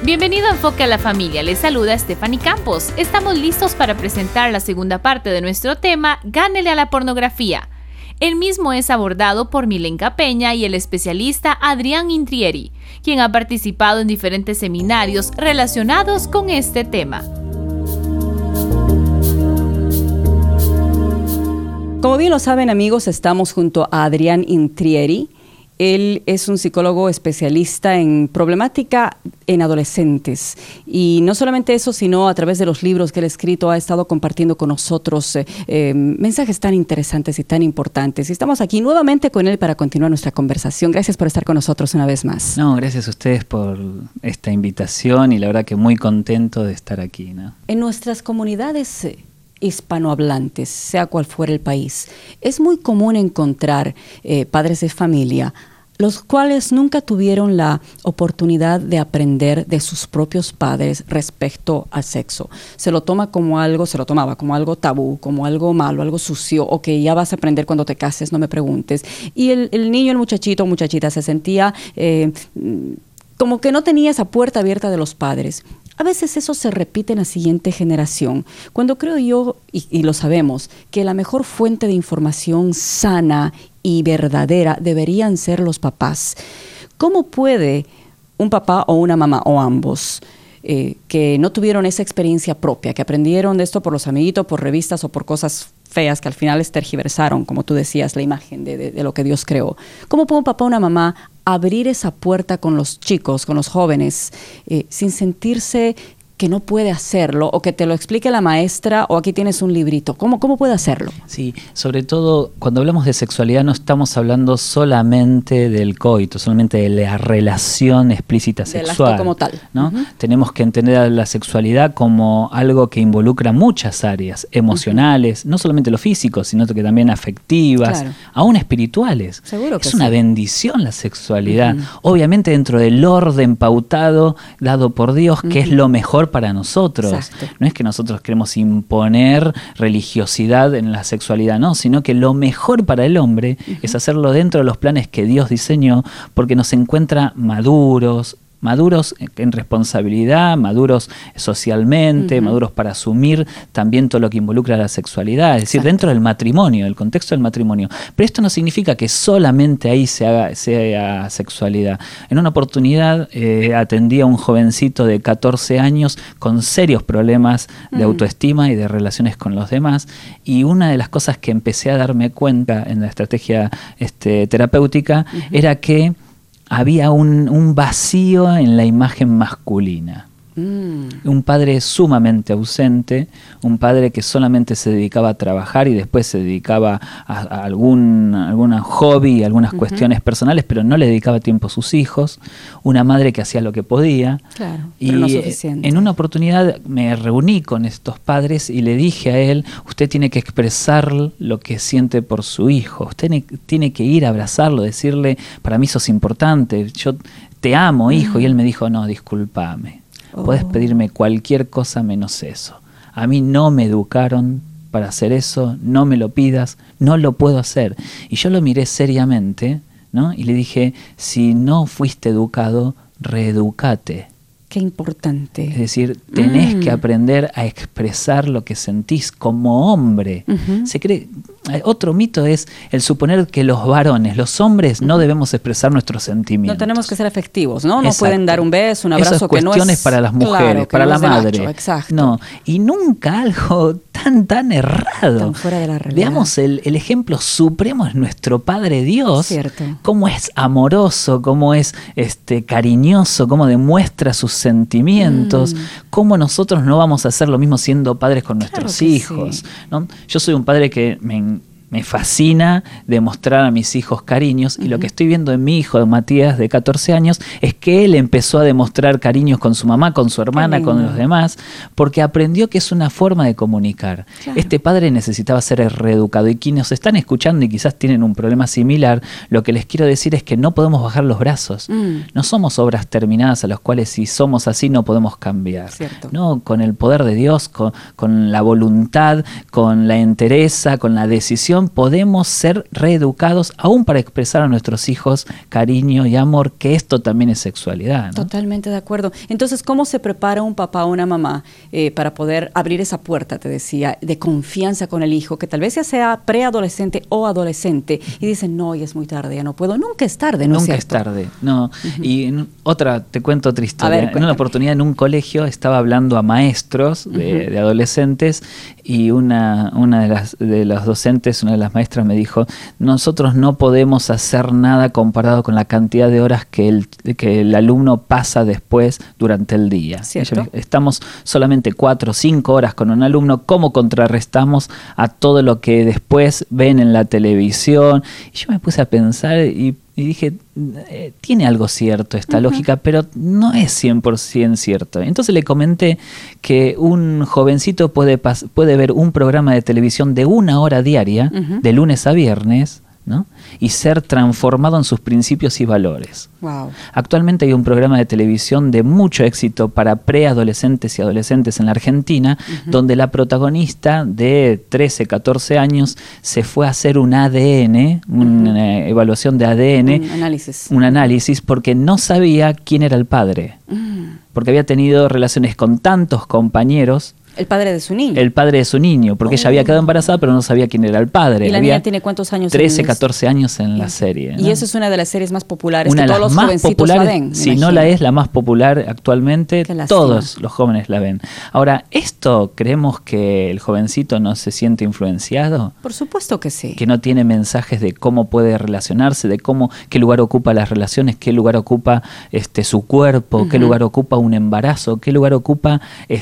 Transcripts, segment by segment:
Bienvenido a Enfoque a la Familia, les saluda Stephanie Campos. Estamos listos para presentar la segunda parte de nuestro tema, Gánele a la pornografía. El mismo es abordado por Milenka Peña y el especialista Adrián Intrieri, quien ha participado en diferentes seminarios relacionados con este tema. Como bien lo saben, amigos, estamos junto a Adrián Intrieri. Él es un psicólogo especialista en problemática en adolescentes. Y no solamente eso, sino a través de los libros que él ha escrito, ha estado compartiendo con nosotros mensajes tan interesantes y tan importantes. Y estamos aquí nuevamente con él para continuar nuestra conversación. Gracias por estar con nosotros una vez más. No, gracias a ustedes por esta invitación y la verdad que muy contento de estar aquí, ¿no? En nuestras comunidades hispanohablantes, sea cual fuera el país, es muy común encontrar padres de familia los cuales nunca tuvieron la oportunidad de aprender de sus propios padres respecto al sexo. Se lo tomaba como algo tabú, como algo malo, algo sucio, o que ya vas a aprender cuando te cases, no me preguntes. Y el niño, el muchachito o muchachita se sentía como que no tenía esa puerta abierta de los padres. A veces eso se repite en la siguiente generación, cuando creo yo, y lo sabemos, que la mejor fuente de información sana y verdadera deberían ser los papás. ¿Cómo puede un papá o una mamá, o ambos, que no tuvieron esa experiencia propia, que aprendieron de esto por los amiguitos, por revistas o por cosas feas que al final les tergiversaron, como tú decías, la imagen de lo que Dios creó? ¿Cómo puede un papá o una mamá abrir esa puerta con los chicos, con los jóvenes, sin sentirse que no puede hacerlo, o que te lo explique la maestra, o aquí tienes un librito? ¿Cómo puede hacerlo? Sí, sobre todo cuando hablamos de sexualidad no estamos hablando solamente del coito, solamente de la relación explícita sexual. Del acto como tal. ¿No? Uh-huh. Tenemos que entender a la sexualidad como algo que involucra muchas áreas emocionales, no solamente lo físico, sino que también afectivas, claro, aún espirituales. Seguro que es una bendición la sexualidad, obviamente dentro del orden pautado dado por Dios, que es lo mejor para nosotros. Exacto. No es que nosotros queremos imponer religiosidad en la sexualidad, no, sino que lo mejor para el hombre es hacerlo dentro de los planes que Dios diseñó, porque nos encuentra maduros en responsabilidad, maduros socialmente, maduros para asumir también todo lo que involucra la sexualidad, es decir, dentro del matrimonio, del contexto del matrimonio. Pero esto no significa que solamente ahí se haga sexualidad. En una oportunidad atendí a un jovencito de 14 años con serios problemas de autoestima y de relaciones con los demás, y una de las cosas que empecé a darme cuenta en la estrategia terapéutica era que había un vacío en la imagen masculina. Un padre sumamente ausente, un padre que solamente se dedicaba a trabajar y después se dedicaba a alguna hobby, algunas cuestiones personales, pero no le dedicaba tiempo a sus hijos, una madre que hacía lo que podía. Claro, y pero no suficiente. En una oportunidad me reuní con estos padres y le dije a él: usted tiene que expresar lo que siente por su hijo, usted tiene que ir a abrazarlo, decirle: para mí sos importante, yo te amo, hijo. Y él me dijo: no, discúlpame. Podés pedirme cualquier cosa menos eso. A mí no me educaron para hacer eso, no me lo pidas, no lo puedo hacer. Y yo lo miré seriamente, ¿no? Y le dije: si no fuiste educado, reeducate. Qué importante. Es decir, tenés que aprender a expresar lo que sentís como hombre. Se cree, otro mito es el suponer que los varones, los hombres, no debemos expresar nuestros sentimientos. No tenemos que ser efectivos, ¿no? Exacto. No pueden dar un beso, un abrazo. Esas que no es cuestiones para las mujeres, claro, para no la madre. Macho, exacto. No, y nunca algo tan errado. Tan fuera de la realidad. Veamos el ejemplo supremo es nuestro Padre Dios. Cierto. Cómo es amoroso, cómo es cariñoso, cómo demuestra sus sentimientos, cómo nosotros no vamos a hacer lo mismo siendo padres con nuestros hijos, sí, ¿no? Yo soy un padre que me fascina demostrar a mis hijos cariños, y lo que estoy viendo en mi hijo Matías de 14 años es que él empezó a demostrar cariños con su mamá, con su hermana, con los demás, porque aprendió que es una forma de comunicar. Claro. Este padre necesitaba ser reeducado, y quienes nos están escuchando y quizás tienen un problema similar, lo que les quiero decir es que no podemos bajar los brazos. No somos obras terminadas a las cuales, si somos así, no podemos cambiar. Cierto. No, con el poder de Dios, con la voluntad, con la entereza, con la decisión, educación podemos ser reeducados aún para expresar a nuestros hijos cariño y amor, que esto también es sexualidad, ¿no? Totalmente de acuerdo. Entonces, ¿cómo se prepara un papá o una mamá para poder abrir esa puerta, te decía, de confianza con el hijo, que tal vez ya sea preadolescente o adolescente, y dicen, no, ya es muy tarde, ya no puedo? Nunca es tarde, ¿no es cierto? Nunca es tarde, no. Y te cuento otra historia. A ver, en una oportunidad en un colegio estaba hablando a maestros de adolescentes, y una de las docentes, una de las maestras me dijo, nosotros no podemos hacer nada comparado con la cantidad de horas que el alumno pasa después durante el día. Estamos solamente 4 o 5 horas con un alumno, ¿cómo contrarrestamos a todo lo que después ven en la televisión? Y yo me puse a pensar y dije, tiene algo cierto esta lógica, pero no es 100% cierto. Entonces le comenté que un jovencito puede ver un programa de televisión de 1 hora diaria, de lunes a viernes, ¿no? Y ser transformado en sus principios y valores. Wow. Actualmente hay un programa de televisión de mucho éxito para preadolescentes y adolescentes en la Argentina, donde la protagonista de 13, 14 años se fue a hacer un ADN, una evaluación de ADN, un análisis, porque no sabía quién era el padre, porque había tenido relaciones con tantos compañeros. El padre de su niño. El padre de su niño, porque ella había quedado embarazada, pero no sabía quién era el padre. ¿Y la niña tiene cuántos años? 13, 14 años en la serie, ¿no? Y eso es una de las series más populares, una que todos los jovencitos la ven. Si no la es la más popular actualmente, todos los jóvenes la ven. Ahora, ¿esto creemos que el jovencito no se siente influenciado? Por supuesto que sí. Que no tiene mensajes de cómo puede relacionarse, de qué lugar ocupa las relaciones, qué lugar ocupa su cuerpo, qué lugar ocupa un embarazo, qué lugar ocupa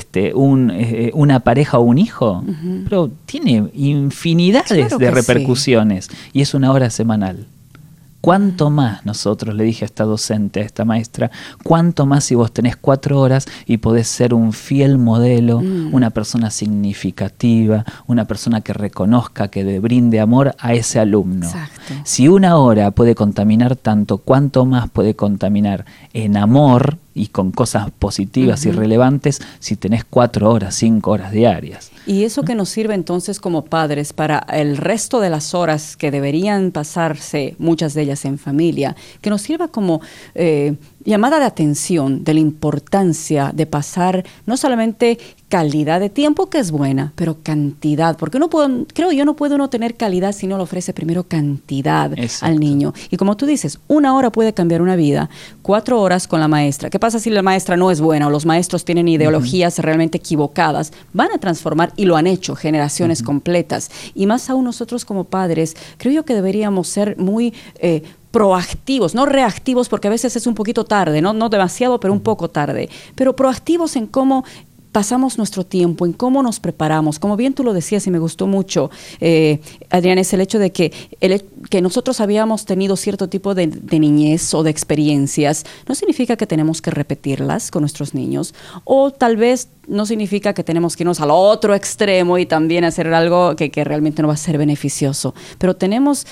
una pareja o un hijo, pero tiene infinidades de repercusiones, y es 1 hora semanal. ¿Cuánto más nosotros, le dije a esta docente, a esta maestra, cuánto más si vos tenés 4 horas y podés ser un fiel modelo, una persona significativa, una persona que reconozca, que le brinde amor a ese alumno? Exacto. Si 1 hora puede contaminar tanto, ¿cuánto más puede contaminar en amor y con cosas positivas y relevantes si tenés 4 horas, 5 horas diarias? Y eso que nos sirve entonces como padres para el resto de las horas que deberían pasarse, muchas de ellas en familia, que nos sirva como llamada de atención de la importancia de pasar no solamente calidad de tiempo, que es buena, pero cantidad, porque no puede uno tener calidad si no le ofrece primero cantidad al niño. Y como tú dices, 1 hora puede cambiar una vida, 4 horas con la maestra. ¿Qué pasa si la maestra no es buena o los maestros tienen ideologías realmente equivocadas? Van a transformar, y lo han hecho, generaciones completas. Y más aún nosotros como padres, creo yo que deberíamos ser muy proactivos, no reactivos, porque a veces es un poquito tarde, no demasiado, pero un poco tarde, pero proactivos en cómo pasamos nuestro tiempo, en cómo nos preparamos. Como bien tú lo decías y me gustó mucho, Adrián, es el hecho de que nosotros habíamos tenido cierto tipo de niñez o de experiencias, no significa que tenemos que repetirlas con nuestros niños, o tal vez no significa que tenemos que irnos al otro extremo y también hacer algo que realmente no va a ser beneficioso, pero tenemos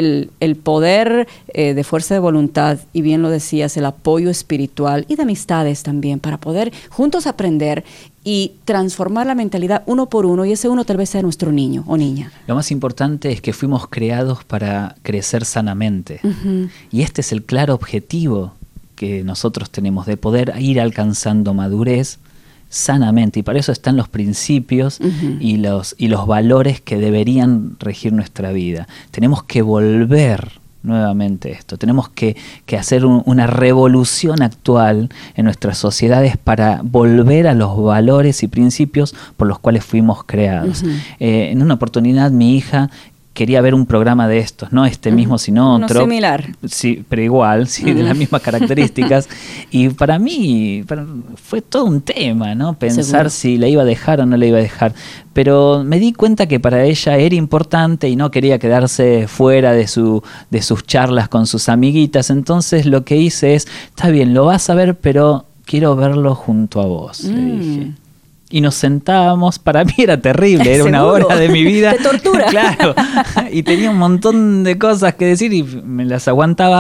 el poder de fuerza de voluntad, y bien lo decías, el apoyo espiritual y de amistades también, para poder juntos aprender y transformar la mentalidad uno por uno, y ese uno tal vez sea nuestro niño o niña. Lo más importante es que fuimos creados para crecer sanamente, y este es el claro objetivo que nosotros tenemos, de poder ir alcanzando madurez sanamente, y para eso están los principios y los valores que deberían regir nuestra vida. Tenemos que volver nuevamente esto, tenemos que hacer una revolución actual en nuestras sociedades para volver a los valores y principios por los cuales fuimos creados. En una oportunidad mi hija quería ver un programa de estos, no mismo, sino otro. Similar. Sí, pero igual, sí, de las mismas características. Y para mí fue todo un tema, ¿no? Pensar Seguro. si la iba a dejar o no la iba a dejar. Pero me di cuenta que para ella era importante y no quería quedarse fuera de sus charlas con sus amiguitas. Entonces lo que hice es, está bien, lo vas a ver, pero quiero verlo junto a vos, le dije. Y nos sentábamos, para mí era terrible, era una hora de mi vida. Te tortura. Claro, y tenía un montón de cosas que decir y me las aguantaba.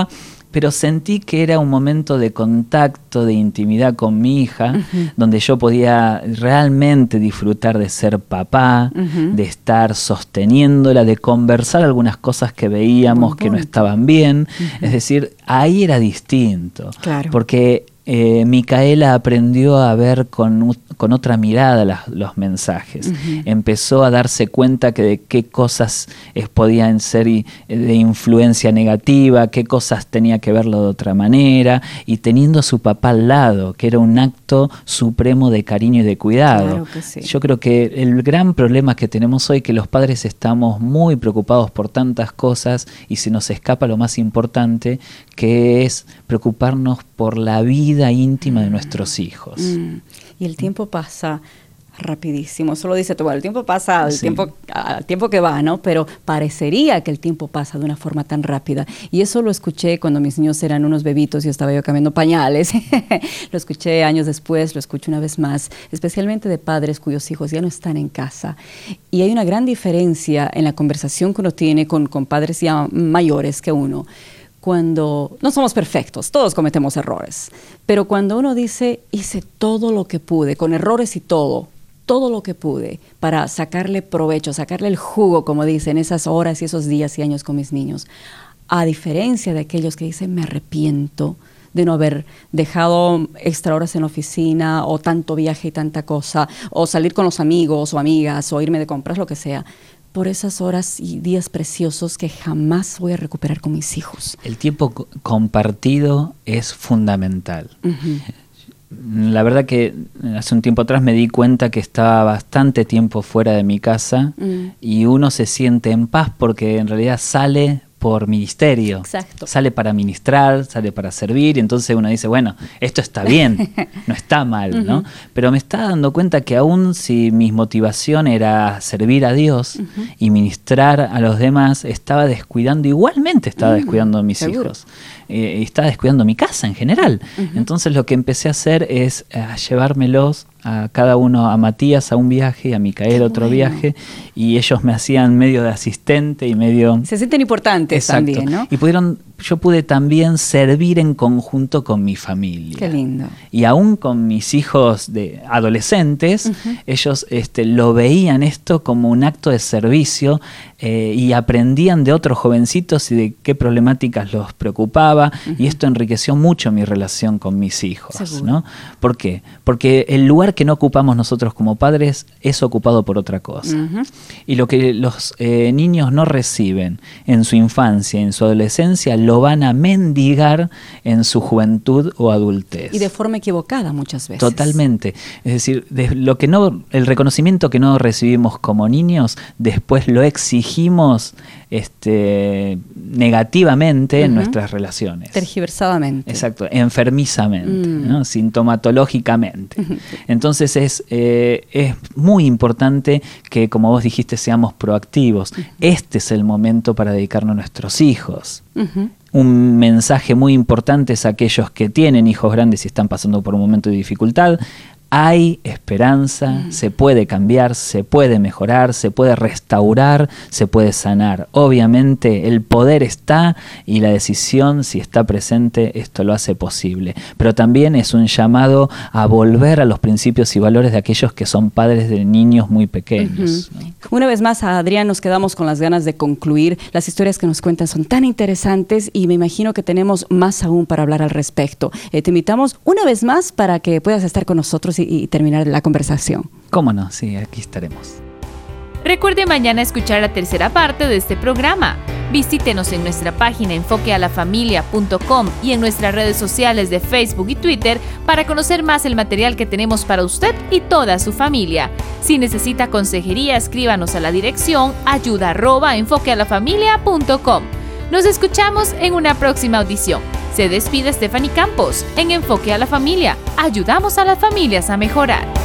pero sentí que era un momento de contacto, de intimidad con mi hija, donde yo podía realmente disfrutar de ser papá, de estar sosteniéndola, de conversar algunas cosas que veíamos que no estaban bien. Es decir, ahí era distinto, claro. Porque Micaela aprendió a ver con otra mirada los mensajes. Empezó a darse cuenta que de qué cosas podían ser de influencia negativa, qué cosas tenía que verlo de otra manera, y teniendo a su papá al lado, que era un acto supremo de cariño y de cuidado. Claro que sí. Yo creo que el gran problema que tenemos hoy es que los padres estamos muy preocupados por tantas cosas y se nos escapa lo más importante, que es preocuparnos por la vida íntima de nuestros hijos. Y el tiempo pasa rapidísimo. Solo dice tú, bueno, el tiempo pasa al tiempo que va, ¿no? Pero parecería que el tiempo pasa de una forma tan rápida. Y eso lo escuché cuando mis niños eran unos bebitos y estaba yo cambiando pañales. Lo escuché años después, lo escucho una vez más, especialmente de padres cuyos hijos ya no están en casa. Y hay una gran diferencia en la conversación que uno tiene con padres ya mayores que uno. Cuando no somos perfectos, todos cometemos errores, pero cuando uno dice, hice todo lo que pude, con errores y todo lo que pude para sacarle provecho, sacarle el jugo, como dicen, esas horas y esos días y años con mis niños, a diferencia de aquellos que dicen, me arrepiento de no haber dejado extra horas en la oficina, o tanto viaje y tanta cosa, o salir con los amigos o amigas, o irme de compras, lo que sea, por esas horas y días preciosos que jamás voy a recuperar con mis hijos. El tiempo compartido es fundamental. La verdad que hace un tiempo atrás me di cuenta que estaba bastante tiempo fuera de mi casa y uno se siente en paz porque en realidad sale por ministerio. Exacto. Sale para ministrar, sale para servir, y entonces uno dice, bueno, esto está bien, no está mal, ¿no? Pero me estaba dando cuenta que aún si mi motivación era servir a Dios y ministrar a los demás, estaba descuidando a mis hijos. Y estaba descuidando mi casa en general. Entonces lo que empecé a hacer es llevármelos a cada uno, a Matías a un viaje, a Micaela otro viaje, y ellos me hacían medio de asistente y medio... Se sienten importantes. Exacto. También, ¿no? Y yo pude también servir en conjunto con mi familia. Qué lindo. Y aún con mis hijos de adolescentes, ellos lo veían esto como un acto de servicio y aprendían de otros jovencitos y de qué problemáticas los preocupaba, y esto enriqueció mucho mi relación con mis hijos, ¿no? ¿Por qué? Porque el lugar que no ocupamos nosotros como padres es ocupado por otra cosa. Y lo que los niños no reciben en su infancia, en su adolescencia, lo van a mendigar en su juventud o adultez. Y de forma equivocada muchas veces. Totalmente. Es decir, el reconocimiento que no recibimos como niños, después lo exigimos negativamente en nuestras relaciones. Tergiversadamente. Exacto, enfermizamente, ¿no? Sintomatológicamente. Entonces es muy importante que, como vos dijiste, seamos proactivos. Este es el momento para dedicarnos a nuestros hijos. Un mensaje muy importante es a aquellos que tienen hijos grandes y están pasando por un momento de dificultad. Hay esperanza, se puede cambiar, se puede mejorar, se puede restaurar, se puede sanar. Obviamente el poder está y la decisión, si está presente, esto lo hace posible. Pero también es un llamado a volver a los principios y valores de aquellos que son padres de niños muy pequeños, ¿no? Una vez más, Adrián, nos quedamos con las ganas de concluir. Las historias que nos cuentan son tan interesantes y me imagino que tenemos más aún para hablar al respecto. Te invitamos una vez más para que puedas estar con nosotros y terminar la conversación. ¿Cómo no? Sí, aquí estaremos. Recuerde mañana escuchar la tercera parte de este programa. Visítenos en nuestra página enfoquealafamilia.com y en nuestras redes sociales de Facebook y Twitter para conocer más el material que tenemos para usted y toda su familia. Si necesita consejería, escríbanos a la dirección ayuda@enfoquealafamilia.com. Nos escuchamos en una próxima audición. Se despide Stephanie Campos en Enfoque a la Familia. Ayudamos a las familias a mejorar.